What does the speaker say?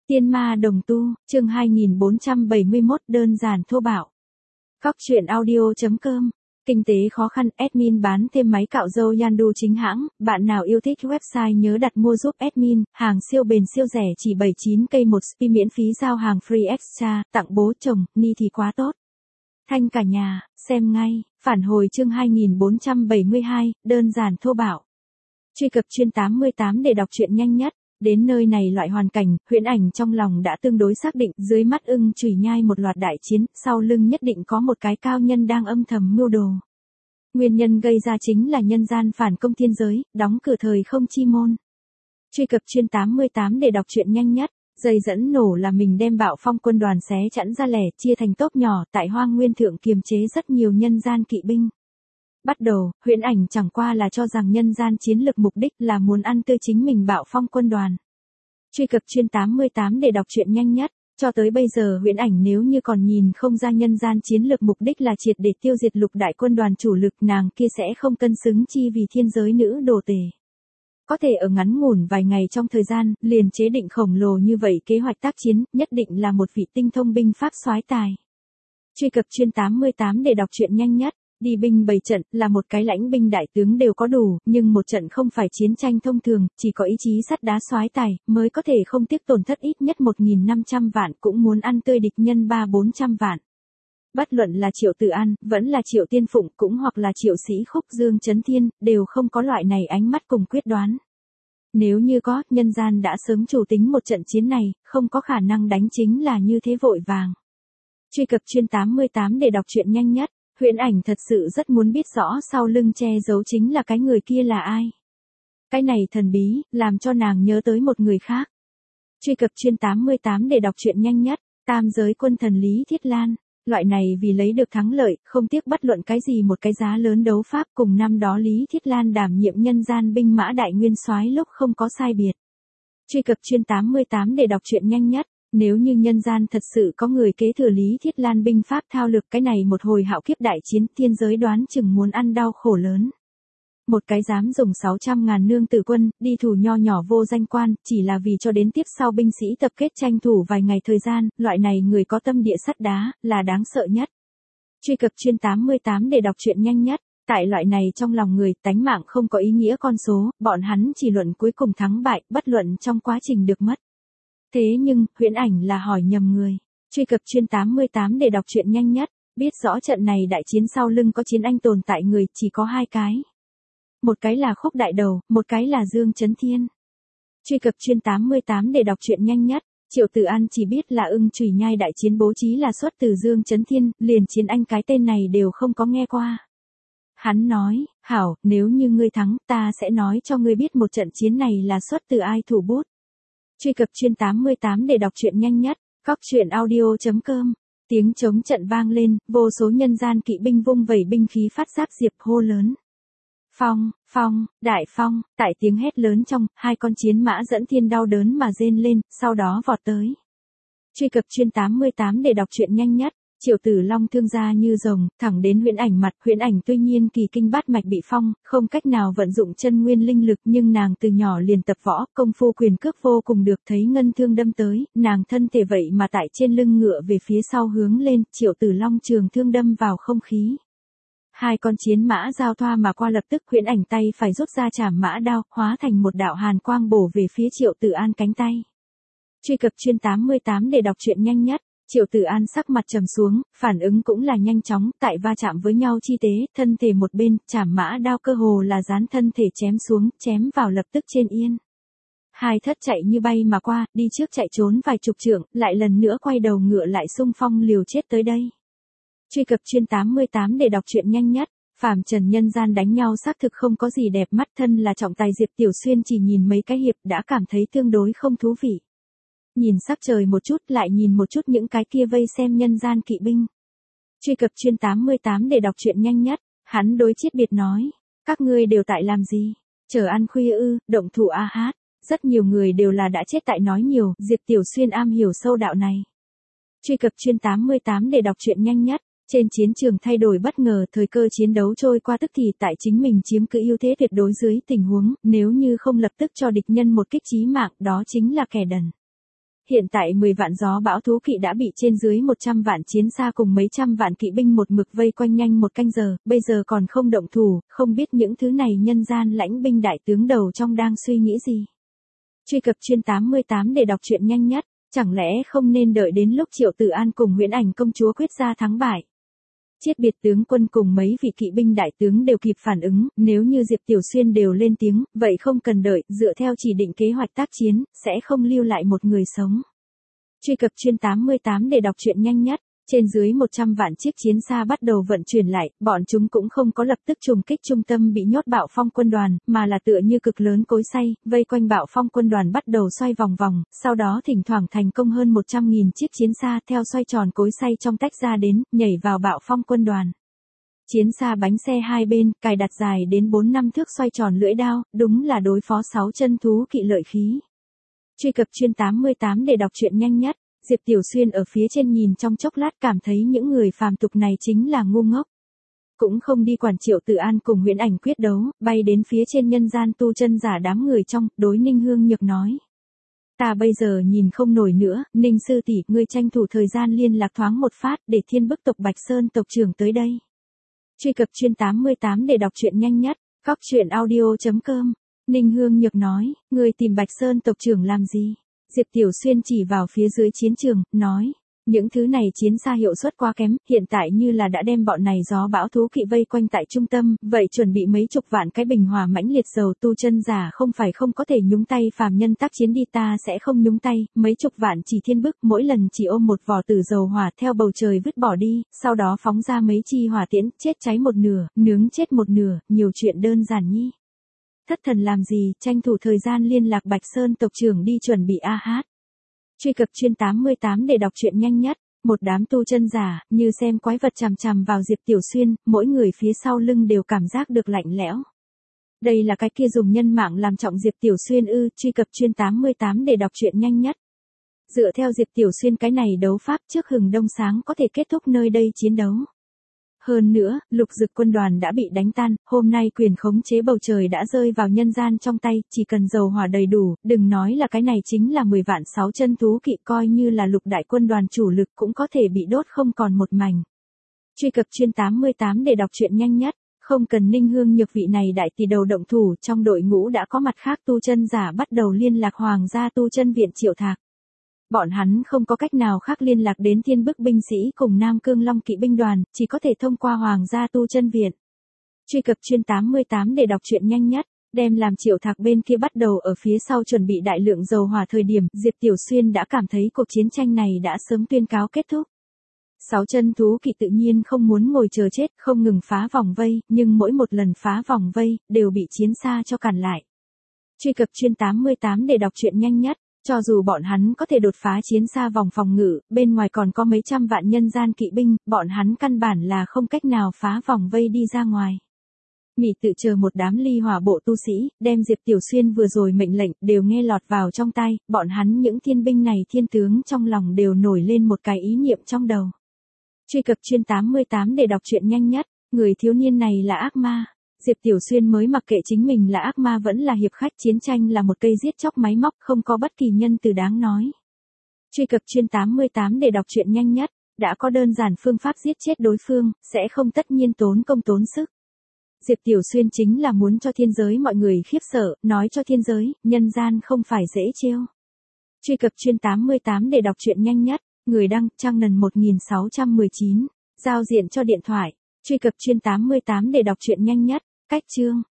Tiên ma đồng tu, chương 2471 đơn giản thô bạo. Cóc truyện audio.com. Kinh tế khó khăn, admin bán thêm máy cạo râu Yandu chính hãng, bạn nào yêu thích website nhớ đặt mua giúp admin, hàng siêu bền siêu rẻ chỉ 79k một spi miễn phí giao hàng free extra, tặng bố chồng, ni thì quá tốt. Thanh cả nhà, xem ngay, phản hồi chương 2472, đơn giản thô bạo. Truy cập chuyên 88 để đọc truyện nhanh nhất. Đến nơi này loại hoàn cảnh, Huyễn Ảnh trong lòng đã tương đối xác định, dưới mắt ưng chùy nhai một loạt đại chiến, sau lưng nhất định có một cái cao nhân đang âm thầm mưu đồ. Nguyên nhân gây ra chính là nhân gian phản công thiên giới, đóng cửa thời không chi môn. Truy cập chuyên 88 để đọc truyện nhanh nhất. Dây dẫn nổ là mình đem Bạo Phong quân đoàn xé chẵn ra lẻ, chia thành tốp nhỏ, tại Hoang Nguyên Thượng kiềm chế rất nhiều nhân gian kỵ binh. Bắt đầu, Huyễn Ảnh chẳng qua là cho rằng nhân gian chiến lực mục đích là muốn ăn tươi chính mình Bạo Phong quân đoàn. Truy cập chuyên 88 để đọc truyện nhanh nhất. Cho tới bây giờ Huyễn Ảnh nếu như còn nhìn không ra nhân gian chiến lược mục đích là triệt để tiêu diệt lục đại quân đoàn chủ lực, nàng kia sẽ không cân xứng chi vì thiên giới nữ đồ tể. Có thể ở ngắn ngủn vài ngày trong thời gian, liền chế định khổng lồ như vậy kế hoạch tác chiến, nhất định là một vị tinh thông binh pháp soái tài. Truy cập chuyên 88 để đọc truyện nhanh nhất. Đi binh 7 trận là một cái lãnh binh đại tướng đều có đủ, nhưng một trận không phải chiến tranh thông thường, chỉ có ý chí sắt đá soái tài, mới có thể không tiếc tổn thất ít nhất 1.500 vạn cũng muốn ăn tươi địch nhân 300-400 vạn. Bất luận là Triệu Tử An, vẫn là Triệu Tiên Phụng cũng hoặc là Triệu Sĩ Khúc Dương Chấn Thiên, đều không có loại này ánh mắt cùng quyết đoán. Nếu như có, nhân gian đã sớm chủ tính một trận chiến này, không có khả năng đánh chính là như thế vội vàng. Truy cập chuyên 88 để đọc truyện nhanh nhất. Huyễn Ảnh thật sự rất muốn biết rõ sau lưng che giấu chính là cái người kia là ai. Cái này thần bí, làm cho nàng nhớ tới một người khác. Truy cập chuyên 88 để đọc truyện nhanh nhất. Tam giới quân thần Lý Thiết Lan. Loại này vì lấy được thắng lợi, không tiếc bất luận cái gì một cái giá lớn đấu pháp, cùng năm đó Lý Thiết Lan đảm nhiệm nhân gian binh mã đại nguyên soái lúc không có sai biệt. Truy cập chuyên 88 để đọc truyện nhanh nhất. Nếu như nhân gian thật sự có người kế thừa Lý Thiết Lan binh pháp thao lược, cái này một hồi hạo kiếp đại chiến, thiên giới đoán chừng muốn ăn đau khổ lớn. Một cái dám dùng 600.000 nương tử quân, đi thủ nho nhỏ vô danh quan, chỉ là vì cho đến tiếp sau binh sĩ tập kết tranh thủ vài ngày thời gian, loại này người có tâm địa sắt đá, là đáng sợ nhất. Truy cập chuyên 88 để đọc truyện nhanh nhất. Tại loại này trong lòng người, tánh mạng không có ý nghĩa con số, bọn hắn chỉ luận cuối cùng thắng bại, bất luận trong quá trình được mất. Thế nhưng, Huyễn Ảnh là hỏi nhầm người. Truy cập chuyên 88 để đọc truyện nhanh nhất. Biết rõ trận này đại chiến sau lưng có chiến anh tồn tại người, chỉ có hai cái. Một cái là Khúc Đại Đầu, một cái là Dương Chấn Thiên. Truy cập chuyên 88 để đọc truyện nhanh nhất. Triệu Tử An chỉ biết là ưng chùy nhai đại chiến bố trí là xuất từ Dương Chấn Thiên, liền chiến anh cái tên này đều không có nghe qua. Hắn nói, hảo, nếu như ngươi thắng, ta sẽ nói cho ngươi biết một trận chiến này là xuất từ ai thủ bút. Truy cập chuyên 88 để đọc truyện nhanh nhất. Cóc truyện audio.com. Tiếng trống trận vang lên, vô số nhân gian kỵ binh vung vẩy binh khí phát giác diệp hô lớn. Phong, phong, đại phong, tại tiếng hét lớn trong, hai con chiến mã dẫn thiên đau đớn mà rên lên, sau đó vọt tới. Truy cập chuyên 88 để đọc truyện nhanh nhất. Triệu Tử Long thương ra như rồng, thẳng đến Huyễn Ảnh mặt, Huyễn Ảnh tuy nhiên kỳ kinh bát mạch bị phong, không cách nào vận dụng chân nguyên linh lực, nhưng nàng từ nhỏ liền tập võ, công phu quyền cước vô cùng được, thấy ngân thương đâm tới, nàng thân thể vậy mà tại trên lưng ngựa về phía sau hướng lên, Triệu Tử Long trường thương đâm vào không khí. Hai con chiến mã giao thoa mà qua, lập tức Huyễn Ảnh tay phải rút ra trảm mã đao, hóa thành một đạo hàn quang bổ về phía Triệu Tử An cánh tay. Truy cập chuyên 88 để đọc truyện nhanh nhất. Triệu Tử An sắc mặt trầm xuống, phản ứng cũng là nhanh chóng, tại va chạm với nhau chi tế, thân thể một bên, trảm mã đao cơ hồ là dán thân thể chém xuống, chém vào lập tức trên yên. Hai thất chạy như bay mà qua, đi trước chạy trốn vài chục trượng, lại lần nữa quay đầu ngựa lại xung phong liều chết tới đây. Truy cập chuyên 88 để đọc truyện nhanh nhất. Phàm trần nhân gian đánh nhau xác thực không có gì đẹp mắt, thân là trọng tài Diệp Tiểu Xuyên chỉ nhìn mấy cái hiệp đã cảm thấy tương đối không thú vị. Nhìn sắc trời một chút, lại nhìn một chút những cái kia vây xem nhân gian kỵ binh. Truy cập chuyên 88 để đọc truyện nhanh nhất. Hắn đối Chiết Biệt nói, các ngươi đều tại làm gì? Chờ ăn khuya ư, động thủ a hát. Rất nhiều người đều là đã chết tại nói nhiều, Diệp Tiểu Xuyên am hiểu sâu đạo này. Truy cập chuyên 88 để đọc truyện nhanh nhất. Trên chiến trường thay đổi bất ngờ, thời cơ chiến đấu trôi qua tức thì tại chính mình chiếm cứ ưu thế tuyệt đối dưới tình huống, nếu như không lập tức cho địch nhân một kích chí mạng, đó chính là kẻ đần. Hiện tại 10 vạn gió bão thú kỵ đã bị trên dưới 100 vạn chiến xa cùng mấy trăm vạn kỵ binh một mực vây quanh nhanh một canh giờ, bây giờ còn không động thủ, không biết những thứ này nhân gian lãnh binh đại tướng đầu trong đang suy nghĩ gì. Truy cập chuyên 88 để đọc truyện nhanh nhất, chẳng lẽ không nên đợi đến lúc Triệu Tử An cùng Huyễn Ảnh công chúa quyết ra thắng bại. Chiết biệt tướng quân cùng mấy vị kỵ binh đại tướng đều kịp phản ứng, nếu như Diệp Tiểu Xuyên đều lên tiếng, vậy không cần đợi, dựa theo chỉ định kế hoạch tác chiến, sẽ không lưu lại một người sống. Truy cập chuyên 88 để đọc truyện nhanh nhất, trên dưới 100 vạn chiếc chiến xa bắt đầu vận chuyển lại, bọn chúng cũng không có lập tức trùng kích trung tâm bị nhốt Bạo Phong quân đoàn, mà là tựa như cực lớn cối xay, vây quanh Bạo Phong quân đoàn bắt đầu xoay vòng vòng, sau đó thỉnh thoảng thành công hơn 100.000 chiếc chiến xa theo xoay tròn cối xay trong tách ra đến, nhảy vào Bạo Phong quân đoàn. Chiến xa bánh xe hai bên, cài đặt dài đến 4-5 thước xoay tròn lưỡi đao, đúng là đối phó 6 chân thú kỵ lợi khí. Truy cập chuyên 88 để đọc truyện nhanh nhất. Diệp Tiểu Xuyên ở phía trên nhìn trong chốc lát cảm thấy những người phàm tục này chính là ngu ngốc. Cũng không đi quản Triệu Tử An cùng Huyễn Ảnh quyết đấu, bay đến phía trên nhân gian tu chân giả đám người trong, đối Ninh Hương Nhược nói. Ta bây giờ nhìn không nổi nữa, Ninh sư tỷ, ngươi tranh thủ thời gian liên lạc thoáng một phát để Thiên Bức tộc Bạch Sơn tộc trưởng tới đây. Truy cập chuyên 88 để đọc truyện nhanh nhất, cóc truyện audio.com. Ninh Hương Nhược nói, ngươi tìm Bạch Sơn tộc trưởng làm gì? Diệp Tiểu Xuyên chỉ vào phía dưới chiến trường, nói, những thứ này chiến xa hiệu suất quá kém, hiện tại như là đã đem bọn này gió bão thú kỵ vây quanh tại trung tâm, vậy chuẩn bị mấy chục vạn cái bình hỏa mãnh liệt dầu tu chân giả không phải không có thể nhúng tay phàm nhân tác chiến đi, ta sẽ không nhúng tay, mấy chục vạn chỉ Thiên Bức mỗi lần chỉ ôm một vỏ tử dầu hỏa theo bầu trời vứt bỏ đi, sau đó phóng ra mấy chi hỏa tiễn, chết cháy một nửa, nướng chết một nửa, nhiều chuyện đơn giản nhi. Thất thần làm gì, tranh thủ thời gian liên lạc Bạch Sơn tộc trưởng đi chuẩn bị AH. Truy cập chuyên 88 để đọc truyện nhanh nhất, một đám tu chân giả, như xem quái vật chằm chằm vào Diệp Tiểu Xuyên, mỗi người phía sau lưng đều cảm giác được lạnh lẽo. Đây là cái kia dùng nhân mạng làm trọng Diệp Tiểu Xuyên ư, truy cập chuyên 88 để đọc truyện nhanh nhất. Dựa theo Diệp Tiểu Xuyên cái này đấu pháp trước hừng đông sáng có thể kết thúc nơi đây chiến đấu. Hơn nữa, Lục Dực quân đoàn đã bị đánh tan, hôm nay quyền khống chế bầu trời đã rơi vào nhân gian trong tay, chỉ cần dầu hỏa đầy đủ, đừng nói là cái này chính là 10 vạn 6 chân thú kỵ, coi như là lục đại quân đoàn chủ lực cũng có thể bị đốt không còn một mảnh. Truy cập chuyên 88 để đọc truyện nhanh nhất, không cần Ninh Hương Nhược vị này đại tỷ đầu động thủ, trong đội ngũ đã có mặt khác tu chân giả bắt đầu liên lạc Hoàng gia tu chân viện Triệu Thạc. Bọn hắn không có cách nào khác liên lạc đến Thiên Bức binh sĩ cùng Nam Cương Long kỵ binh đoàn, chỉ có thể thông qua Hoàng gia tu chân viện. Truy cập chuyên 88 để đọc truyện nhanh nhất, đem làm Triệu Thạc bên kia bắt đầu ở phía sau chuẩn bị đại lượng dầu hỏa thời điểm, Diệp Tiểu Xuyên đã cảm thấy cuộc chiến tranh này đã sớm tuyên cáo kết thúc. 6 chân thú kỵ tự nhiên không muốn ngồi chờ chết, không ngừng phá vòng vây, nhưng mỗi một lần phá vòng vây, đều bị chiến xa cho cản lại. Truy cập chuyên 88 để đọc truyện nhanh nhất. Cho dù bọn hắn có thể đột phá chiến xa vòng phòng ngự, bên ngoài còn có mấy trăm vạn nhân gian kỵ binh, bọn hắn căn bản là không cách nào phá vòng vây đi ra ngoài. Mị tự chờ một đám ly hỏa bộ tu sĩ, đem Diệp Tiểu Xuyên vừa rồi mệnh lệnh, đều nghe lọt vào trong tai, bọn hắn những thiên binh này thiên tướng trong lòng đều nổi lên một cái ý niệm trong đầu. Truy cập chuyên 88 để đọc truyện nhanh nhất, người thiếu niên này là ác ma. Diệp Tiểu Xuyên mới mặc kệ chính mình là ác ma vẫn là hiệp khách, chiến tranh là một cây giết chóc máy móc, không có bất kỳ nhân từ đáng nói. Truy cập chuyên 88 để đọc truyện nhanh nhất, đã có đơn giản phương pháp giết chết đối phương, sẽ không tất nhiên tốn công tốn sức. Diệp Tiểu Xuyên chính là muốn cho thiên giới mọi người khiếp sợ, nói cho thiên giới, nhân gian không phải dễ trêu. Truy cập chuyên 88 để đọc truyện nhanh nhất, người đăng, trang nần 1619, giao diện cho điện thoại. Truy cập chuyên 88 để đọc truyện nhanh nhất, cách chương.